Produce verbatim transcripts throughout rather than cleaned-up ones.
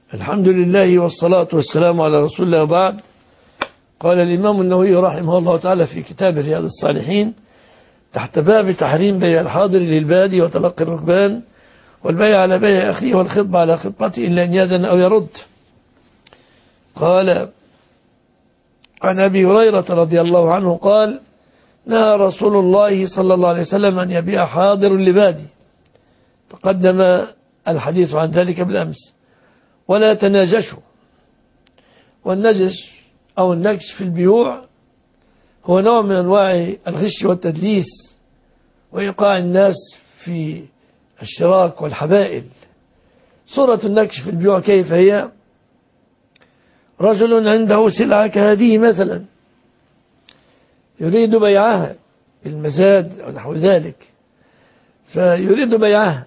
الحمد لله والصلاة والسلام على رسول الله وبعد. قال الإمام النووي رحمه الله تعالى في كتاب رياض الصالحين تحت باب تحريم بيع الحاضر للبادي وتلقي الركبان والبيع على بيع أخيه والخطبة على خطبته إلا أن يأذن أو يرد. قال عن أبي هريرة رضي الله عنه قال نهى رسول الله صلى الله عليه وسلم أن يبيع حاضر لبادي، تقدم الحديث عن ذلك بالأمس. ولا تناجشوا، والنجش أو النجش في البيوع هو نوع من أنواع الغش والتدليس وإيقاع الناس في الشراك والحبائل. صورة النجش في البيوع كيف هي؟ رجل عنده سلعة كهذه مثلا يريد بيعها بالمزاد أو نحو ذلك، فيريد بيعها.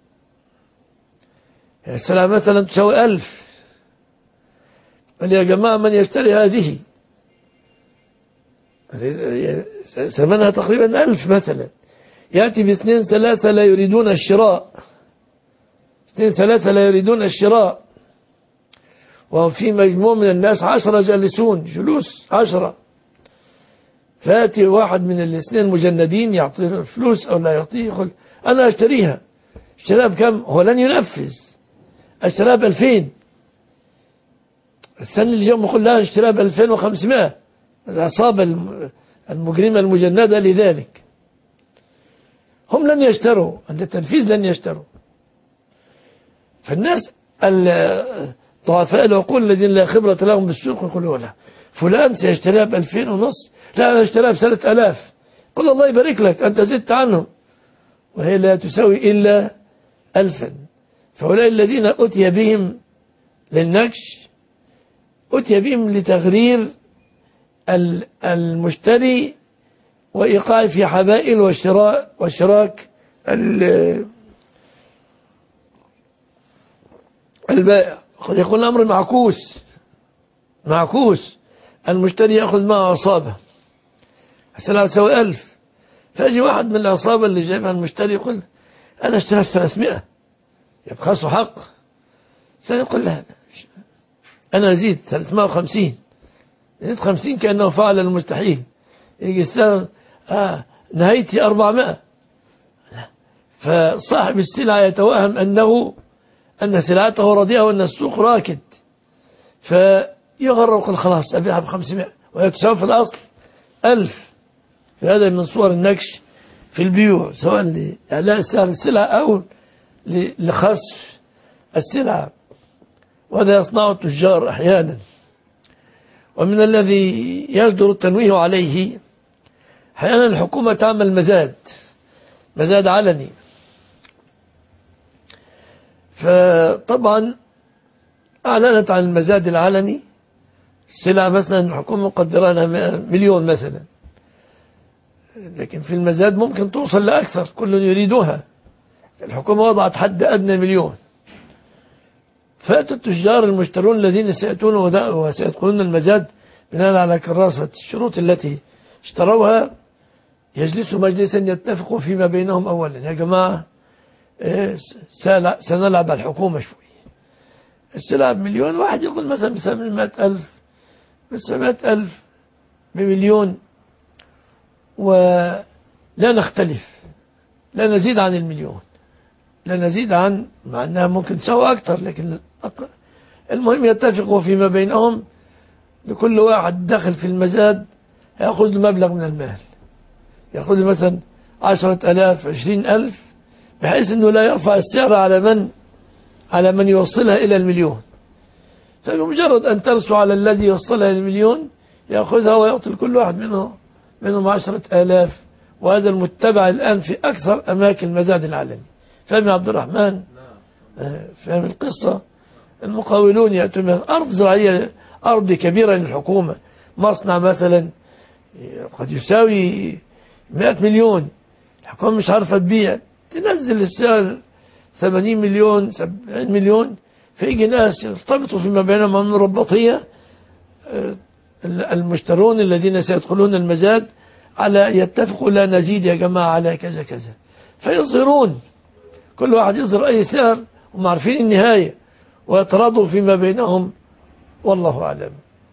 السلعة مثلا تساوي ألف، قال يا جماعة من يشتري هذه؟ ثمنها تقريبا ألف مثلا. يأتي باثنين ثلاثة لا يريدون الشراء، اثنين ثلاثة لا يريدون الشراء، وفي مجموع من الناس عشرة جالسون جلوس عشرة. فيأتي واحد من الاثنين مجندين يعطيه فلوس أو لا يعطيه، يقول أنا أشتريها. اشتراها بكم؟ هو لن ينفذ، اشتراها بألفين. الثاني اللي جاء يقول لا اشتراها بألفين وخمسمائة. العصابة المجرمة المجندة لذلك هم لن يشتروا، عند التنفيذ لن يشتروا. فالناس ضعفاء العقول الذين لا خبرة لهم بالسوق يقولوا لا فلان سيشتريها بألفين ونص، لا أنا اشتريها بثلاثة آلاف. قل الله يبارك لك أنت زدت عنهم، وهي لا تساوي إلا ألفا. فهؤلاء الذين أتي بهم للنكش أتي بهم لتغرير المشتري وإيقاع في حبائل والشراء والشراك البائع. قد يكون الأمر معكوس معكوس المشتري يأخذ معه عصابة، السلعة تساوي ألف، فأجي واحد من العصابة اللي جايبها المشتري يقول أنا اشتريها بثلاثمائة، يبخسه حق. سيقول له أنا أزيد ثلاثمائة وخمسين، زيد خمسين كأنه فعل المستحيل. يجي السنة آه نهايتي أربعمائة. فصاحب السلعة يتوهم أنه أن سلعته رديئة وأن السوق راكد، فيغرر ويقول خلاص أبيعها بخمسمائة وهي تساوي في الأصل ألف. فهذا من صور النكش في البيوع، سواء لإعلاء سعر السلعة أو لخسف السلعة، وهذا يصنع التجار أحيانا. ومن الذي يجدر التنويه عليه أحيانا الحكومة تعمل مزاد مزاد علني. فطبعا أعلنت عن المزاد العلني السلعة مثلا الحكومة مقدرة لها مليون مثلا، لكن في المزاد ممكن توصل لأكثر، كل يريدها. الحكومة وضعت حد أدنى مليون. فأتى التجار المشترون الذين سيأتون وسيدخلون المزاد بناء على كراسة الشروط التي اشتروها، يجلسوا مجلسا يتفقوا فيما بينهم. أولا يا جماعة سنلعب على الحكومة شوي، السلعة بمليون، واحد يقول مثلا بسبعمائة ألف بسبعمائة ألف بمليون، ولا نختلف، لا نزيد عن المليون، لا نزيد عن، مع أنها ممكن تسوي أكثر، لكن المهم يتفقوا فيما بينهم. لكل واحد دخل في المزاد يأخذ مبلغ من المال، يأخذ مثلا عشرة ألاف عشرين ألف، بحيث أنه لا يرفع السعر على من على من يوصلها إلى المليون. فبمجرد أن ترسو على الذي يوصلها إلى المليون يأخذها ويعطي كل واحد منه منهم عشرة آلاف. وهذا المتبع الآن في أكثر أماكن المزاد العلني. فهم يا عبد الرحمن؟ فهم القصة؟ المقاولون يأتون من أرض زراعية، أرض كبيرة للحكومة، مصنع مثلا قد يساوي مئة مليون، الحكومة مش عارفة تبيع، تنزل السعر ثمانين مليون سبعين مليون، فيجي ناس يرتبطوا فيما بينهم من رباطية المشترون الذين سيدخلون المزاد على يتفقوا لا نزيد يا جماعة على كذا كذا، فيظهرون كل واحد يظهر أي سعر وهم عارفين النهاية، ويتراضوا فيما بينهم، والله أعلم.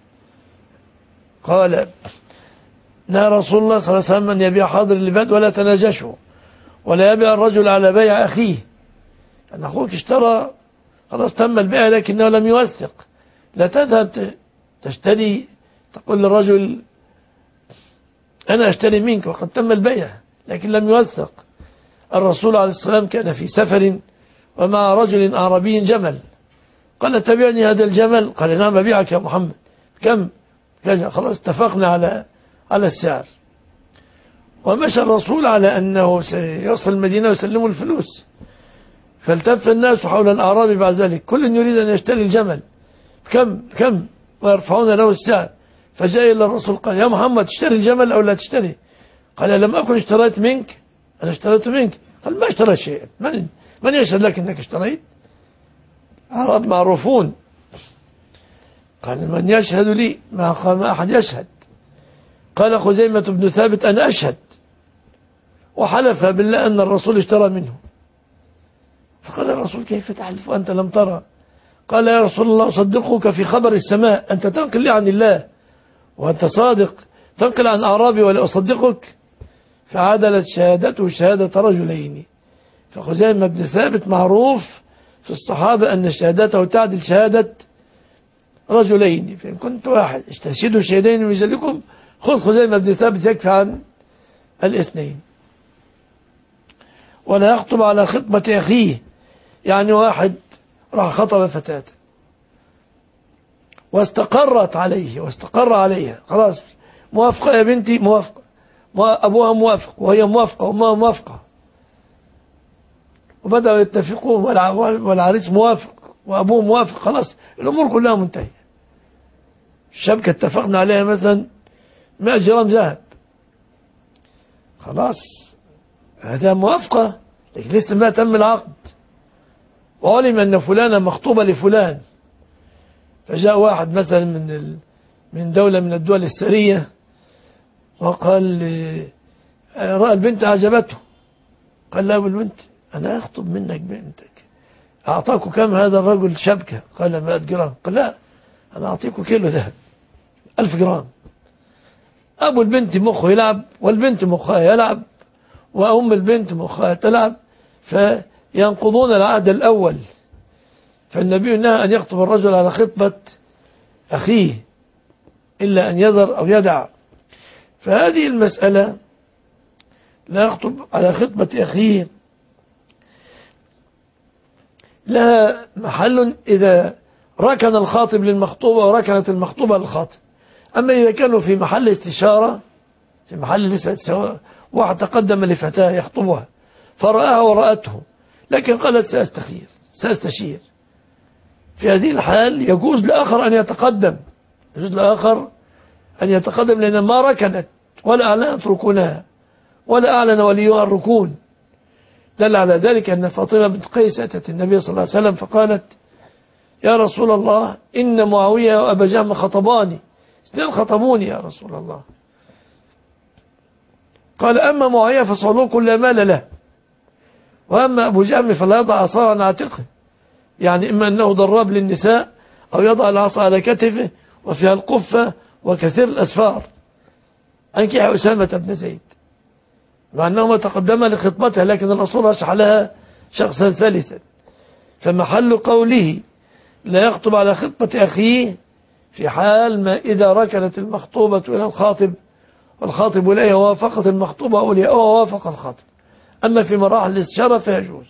قال: نهى رسول الله صلى الله عليه وسلم أن يبيع حاضر الباد ولا تناجشوا، ولا يبيع الرجل على بيع أخيه. أن أخوك اشترى خلاص تم البيع لكنه لم يوثق، لا تذهب تشتري تقول للرجل أنا أشتري منك وقد تم البيع لكن لم يوثق. الرسول عليه السلام كان في سفر ومع رجل أعرابي جمل، قال: تبعني هذا الجمل؟ قال: نعم أبيعك يا محمد. كم؟ كذا. خلاص اتفقنا على على السعر. ومشى الرسول على أنه سيصل المدينة ويسلموا الفلوس، فالتف الناس حول الأعرابي بعد ذلك، كل يريد أن يشتري الجمل. كم كم؟ ويرفعون له السعر. فجاء إلى الرسول قال: يا محمد تشتري الجمل أو لا تشتري؟ قال: لم أكن اشتريت منك، أنا اشتريت منك. قال: ما اشتريت شيء. من من يشهد لك أنك اشتريت؟ عرب معروفون. قال: من يشهد لي؟ ما قال ما أحد يشهد. قال خزيمة بن ثابت: أنا أشهد. وحلف بالله أن الرسول اشترى منه. فقال الرسول: كيف تحلف وأنت لم ترى؟ قال: يا رسول الله أصدقك في خبر السماء، أنت تنقل لي عن الله وأنت صادق، تنقل عن أعرابي ولا أصدقك؟ فعدلت شهادته شهادة رجلين. فخزيمة بن ثابت معروف في الصحابة أن شهادته تعدل شهادة رجلين، فإن كنت واحد استشهدوا شهدين من رجالكم خذ خزيمة بن ثابت يكفي عن الاثنين. ولا يخطب على خطبة أخيه، يعني واحد راح خطب فتاة واستقرت عليه واستقر عليها، خلاص موافقة يا بنتي، موافقة، أبوها موافق وهي موافقة وأمها موافقة، وبدأوا يتفقوا والعريس موافق وأبوه موافق، خلاص الأمور كلها منتهية. الشبكة اتفقنا عليها مثلا مئة جرام ذهب، خلاص هذا موافقة لكن لسه ما تم العقد، وعلم أن فلانة مخطوبة لفلان. فجاء واحد مثلا من من دولة من الدول الثرية وقال: رأى البنت عجبته. قال: لا بالبنت أنا أخطب منك بنتك، أعطاك كم هذا الرجل شبكة؟ قال: مئة جرام. قال: لا أنا أعطيك كيلو ذهب ألف جرام. أبو البنت مخه يلعب والبنت مخها يلعب وأم البنت مخها تلعب، فينقضون العهد الأول. فالنبي نهى أن يخطب الرجل على خطبة أخيه إلا أن يذر أو يدع. فهذه المسألة لا يخطب على خطبة أخيه لها محل إذا ركن الخاطب للمخطوبة وركنت المخطوبة للخاطب. أما إذا كانوا في محل استشارة، في محل لسه سواء، واحد تقدم لفتاة يخطبها فرآها ورأته لكن قالت سأستخير سأستشير، في هذه الحال يجوز لآخر أن يتقدم، يجوز لآخر أن يتقدم لأن ما ركنت ولا أعلنت ركونها ولا أعلن وليها الركون. دل على ذلك أن فاطمة بنت قيس أتت النبي صلى الله عليه وسلم فقالت: يا رسول الله إن معاوية وأبا جهم خطباني، اثنين خطبوني يا رسول الله. قال: أما معاوية فصلوه لا مال له، وأما أبو جهم فلا يضع عصاه عن عاتقه، يعني إما أنه ضراب للنساء أو يضع العصا على كتفه وفيها القفة وكثير الأسفار. أنكح أسامة بن زيد، مع أنهما تقدما لخطبتها لكن الرسول رشح لها شخصا ثالثا. فمحل قوله لا يخطب على خطبة أخيه في حال ما إذا ركنت المخطوبة إلى الخاطب والخاطب إليها ووافقت المخطوبة أولياء ووافق الخاطب. أما في مراحل الاستشارة فيجوز.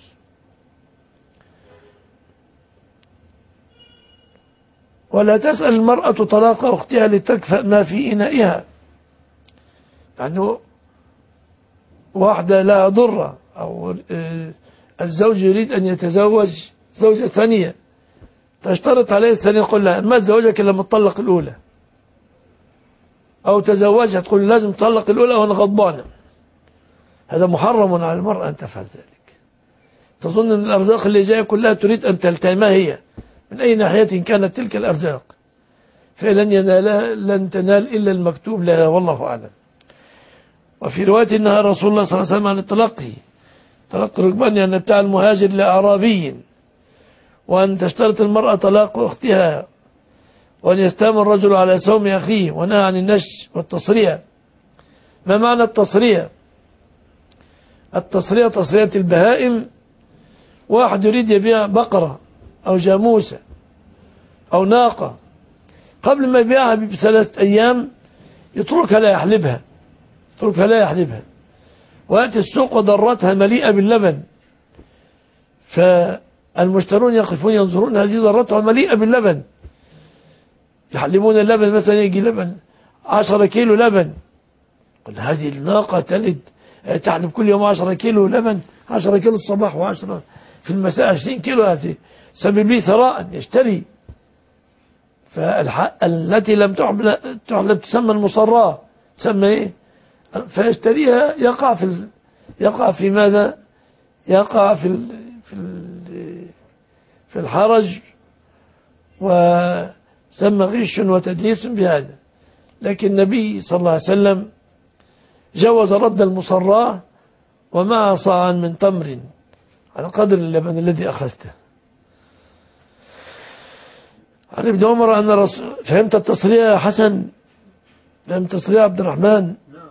ولا تسأل المرأة طلاق أختها لتكفأ ما في إنائها، يعني واحدة لا ضرة أو الزوج يريد أن يتزوج زوجة ثانية تشترط عليه الثانية، يقول لها ما تزوجك إلا متطلق الأولى، أو تزوجها تقول لازم تطلق الأولى وأنا غضبانة. هذا محرم على المرأة أن تفعل ذلك. تظن أن الأرزاق اللي جاية كلها تريد أن تلتهمها هي من أي ناحية كانت تلك الأرزاق، فلن ينالها لن تنال إلا المكتوب لها، والله أعلم. وفي رواية أنها رسول الله صلى الله عليه وسلم عن التلقي تلقي ركباني أن بتاع المهاجر لأعرابي، وأن تشترط المرأة طلاق أختها، وأن يستام الرجل على سوم أخيه، ونهى عن النش والتصرية. ما معنى التصرية؟ التصرية تصرية البهائم، واحد يريد يبيع بقرة أو جاموسة أو ناقة، قبل ما يبيعها بثلاثة أيام يتركها لا يحلبها، يتركها لا يحلبها، ويأتي السوق وضرتها مليئة باللبن، فالمشترون يقفون ينظرون هذه ضرتها مليئة باللبن، يحلبون اللبن، مثلا يجي لبن عشرة كيلو لبن، قل هذه الناقة تلد تحلب كل يوم عشرة كيلو لبن، عشرة كيلو الصباح وعشرة في المساء، عشرين كيلو، هذه سبب لي ثراء يشتري. فالتي لم تحلب تسمى المصراة، تسمى ايه؟ فيشتريها يقع في ال... يقع في ماذا؟ يقع في ال... في ال... في الحرج، وسمى غش وتدليس بهذا. لكن النبي صلى الله عليه وسلم جوز رد المصراة ومع صاعا من تمر على قدر اللبن الذي أخذته. عن ابن عمر أن الرسول، فهمت التصرية يا حسن؟ فهمت التصرية عبد الرحمن؟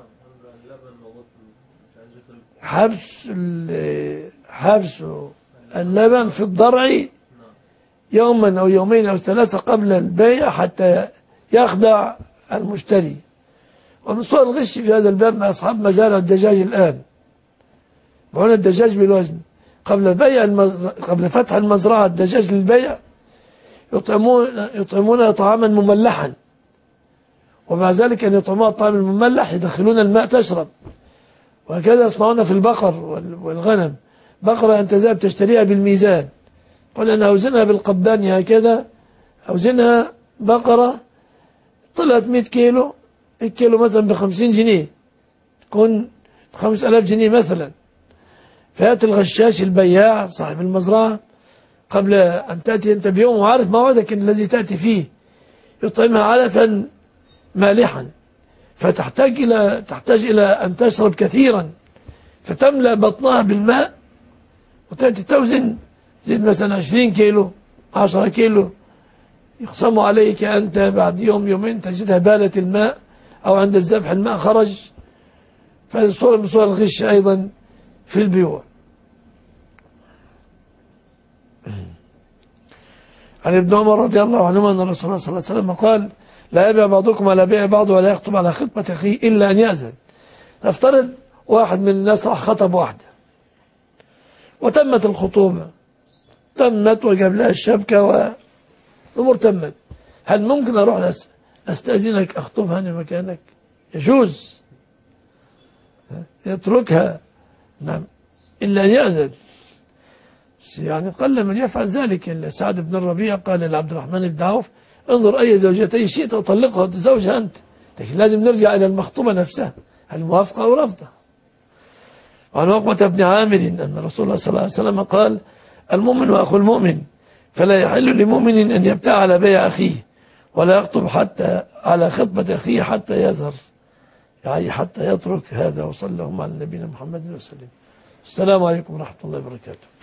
حبس حبس اللبن في الضرع يوما أو يومين أو ثلاثة قبل البيع حتى يخدع المشتري. ومن صور الغش في هذا الباب مع أصحاب مزارع الدجاج الآن، وهنا الدجاج بالوزن قبل بيع المز... قبل فتح المزرعة الدجاج للبيع يطعمون يطعمون طعاما مملحا، ومع ذلك أن يطعمون الطعام المملح يدخلون الماء تشرب. وهكذا يصنعون في البقر والغنم، بقرة أنت ذهب تشتريها بالميزان، قل أنا أوزنها بالقبان هكذا، أوزنها بقرة طلعت مئة كيلو، الكيلو مثلا بخمسين جنيه، تكون خمس ألاف جنيه مثلا. فيأتي الغشاش البياع صاحب المزرعة قبل أن تأتي أنت بيوم وعارف موعدك الذي تأتي فيه، يطعمها علفا مالحا، فتحتاج إلى تحتاج إلى أن تشرب كثيرا، فتملأ بطنها بالماء، وتأتي توزن زيد مثلا عشرين كيلو عشرة كيلو، يقسم عليك أنت بعد يوم يومين تجدها بالت الماء، أو عند الذبح الماء خرج. فهذه صورة من صور الغش أيضا في البيوع. عن ابن عمر رضي الله عنهما أن الرسول صلى الله عليه وسلم قال لا يبيع بعضكم على بيع بعض ولا يخطب على خطبة أخيه إلا أن يأذن. نفترض واحد من الناس راح خطب واحدة وتمت الخطوبة، تمت وجاب لها الشبكة والأمور تمت، هل ممكن أروح أستأذنك أخطبها أنا مكانك؟ يجوز، يتركها، نعم، إلا أن يأذن. يعني قل من يفعل ذلك. سعد بن الربيع قال لعبد الرحمن بن عوف انظر أي زوجتين شئت أطلقها وتزوجها أنت، لكن لازم نرجع إلى المخطوبة نفسها، هل موافقة أو رفضة. وعن عقبة بن عامر أن رسول الله صلى الله عليه وسلم قال المؤمن وأخو المؤمن، فلا يحل لمؤمن أن يبتاع على بيع أخيه ولا يخطب حتى على خطبة أخيه حتى يظهر، يعني حتى يترك هذا. وصلى اللهم على نبينا محمد وسلم. السلام عليكم ورحمة الله وبركاته.